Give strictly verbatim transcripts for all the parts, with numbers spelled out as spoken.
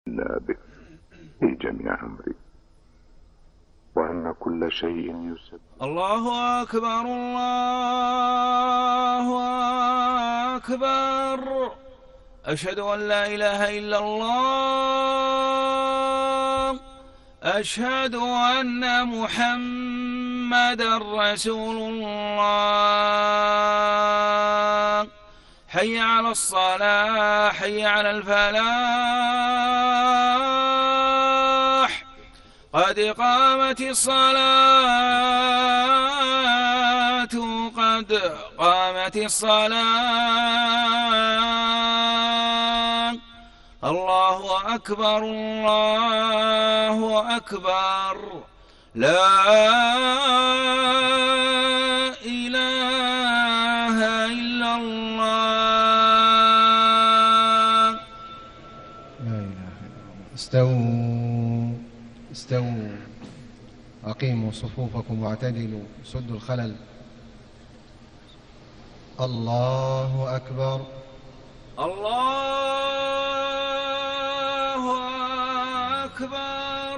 إلا بك في جميع أمري، وأن كل شيء يسبح. الله أكبر الله أكبر. أشهد أن لا إله إلا الله. أشهد أن محمدًا رسول الله. حي على الصلاة، حي على الفلاح، قد قامت الصلاة، قد قامت الصلاة. الله أكبر الله أكبر. لا إله إلا الله. لا إله إلا الله. استووا استووا أقيموا صفوفكم واعتدلوا، سدوا الخلل. الله أكبر الله أكبر.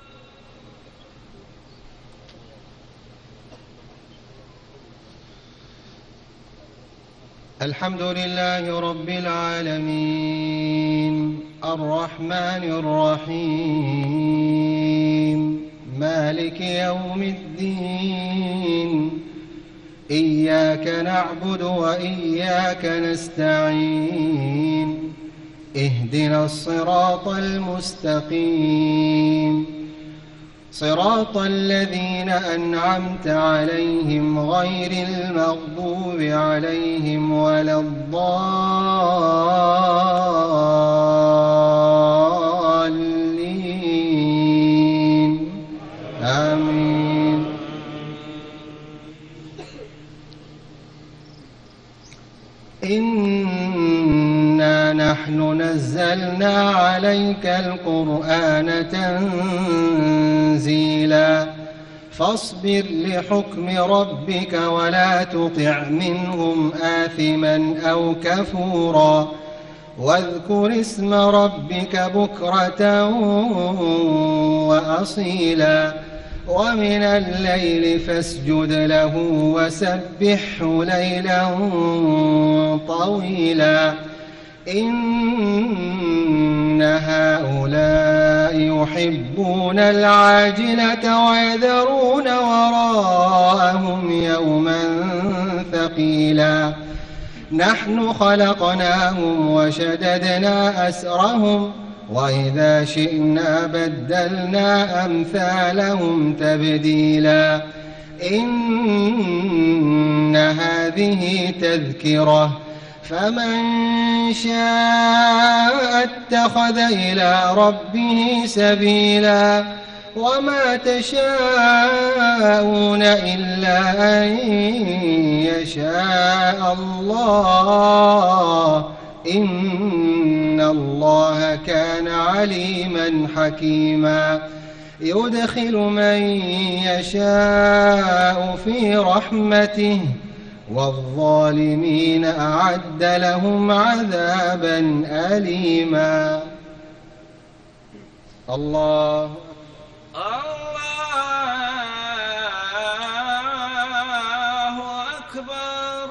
الحمد لله رب العالمين، الرحمن الرحيم، مالك يوم الدين. إياك نعبد وإياك نستعين، اهدنا الصراط المستقيم، صراط الذين أنعمت عليهم غير المغضوب عليهم ولا الضالين. آمين. إنا نحن نزلنا عليك القرآن تنزيلا، فاصبر لحكم ربك ولا تطع منهم آثما أو كفورا، واذكر اسم ربك بكرة وأصيلا، ومن الليل فاسجد له وسبحه ليلا طويلا. إن هؤلاء يحبون العاجلة ويذرون وراءهم يوما ثقيلا. نحن خلقناهم وشددنا أسرهم، وإذا شئنا بدلنا أمثالهم تبديلا. إن هذه تذكرة، فمن شاء اتخذ إلى ربه سبيلا. وما تشاءون إلا أن يشاء الله، إن الله كان عليما حكيما. يدخل من يشاء في رحمته، والظالمين أعد لهم عذابا أليما. الله الله أكبر.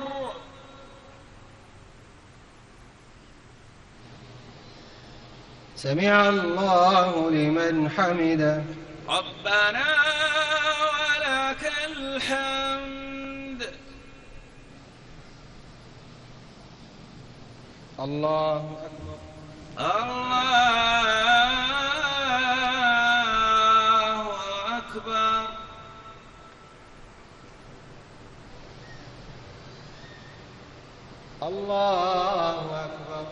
سمع الله لمن حمده. ربنا ولك الحمد. الله أكبر. الله أكبر. الله أكبر.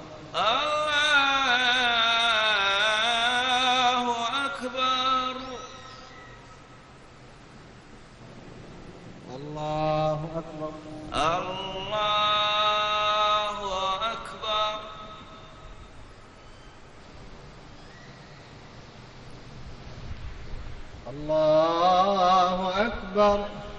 الله أكبر. الله أكبر. الله أكبر. الله أكبر.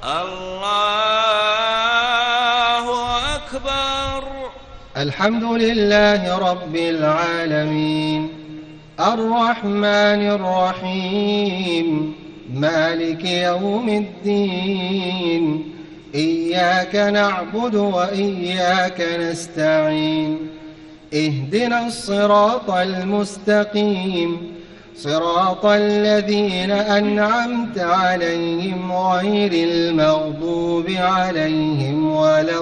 الله أكبر. الحمد لله رب العالمين، الرحمن الرحيم مالك يوم الدين إياك نعبد وإياك نستعين اهدنا الصراط المستقيم صراط الذين أنعمت عليهم غير المغضوب عليهم ولا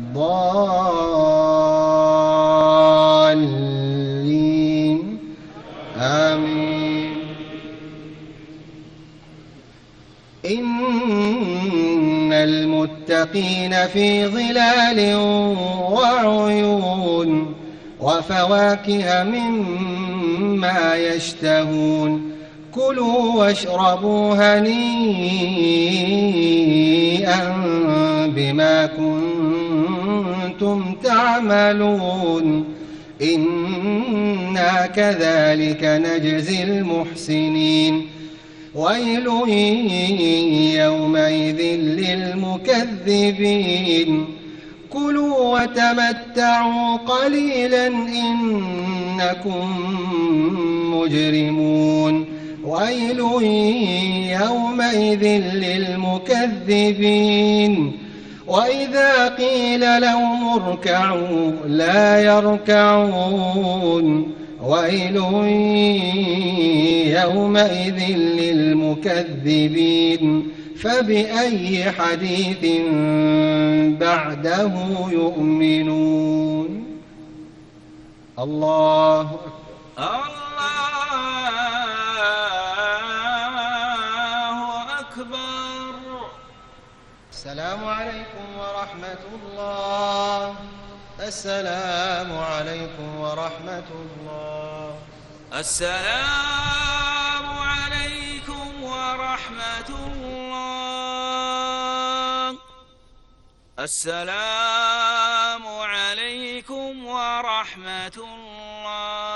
الضالين آمين. إن المتقين في ظلال وعيون وفواكه مما يشتهون كلوا واشربوا هنيئا بما كنتم تعملون إنا كذلك نجزي المحسنين ويل يومئذ للمكذبين كلوا وتمتعوا قليلا إنكم مجرمون ويل يومئذ للمكذبين وإذا قيل لهم اركعوا لا يركعون ويل يومئذ للمكذبين فبأي حديث بعده يؤمنون. الله الله أكبر. السلام عليكم ورحمة الله. السلام عليكم ورحمة الله. السلام عليكم ورحمة الله. السلام عليكم ورحمة الله.